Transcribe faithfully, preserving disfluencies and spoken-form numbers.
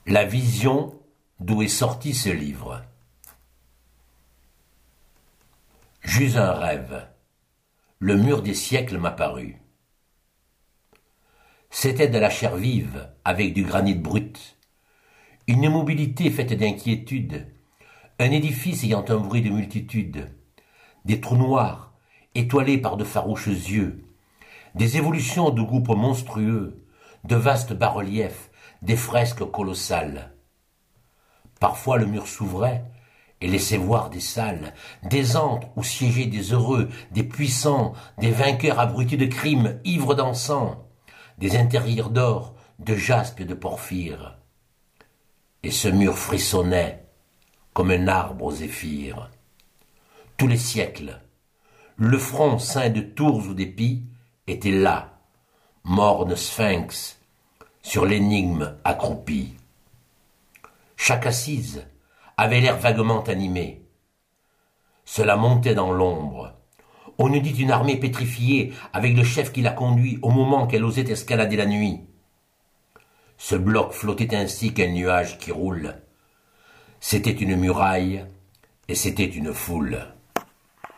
La vision d'où est sorti ce livre. J'eus un rêve. Le mur des siècles m'apparut. C'était de la chair vive avec du granit brut, une immobilité faite d'inquiétude, un édifice ayant un bruit de multitude, des trous noirs étoilés par de farouches yeux, des évolutions de groupes monstrueux, de vastes bas-reliefs, des fresques colossales. Parfois le mur s'ouvrait et laissait voir des salles, des antres où siégeaient des heureux, des puissants, des vainqueurs abrutis de crimes, ivres d'encens, des intérieurs d'or, de jaspe et de porphyre. Et ce mur frissonnait comme un arbre aux zéphyrs. Tous les siècles, le front ceint de tours ou d'épis était là, morne sphinx, sur l'énigme accroupi. Chaque assise avait l'air vaguement animé. Cela montait dans l'ombre. On eût dit une armée pétrifiée avec le chef qui la conduit au moment qu'elle osait escalader la nuit. Ce bloc flottait ainsi qu'un nuage qui roule. C'était une muraille et c'était une foule.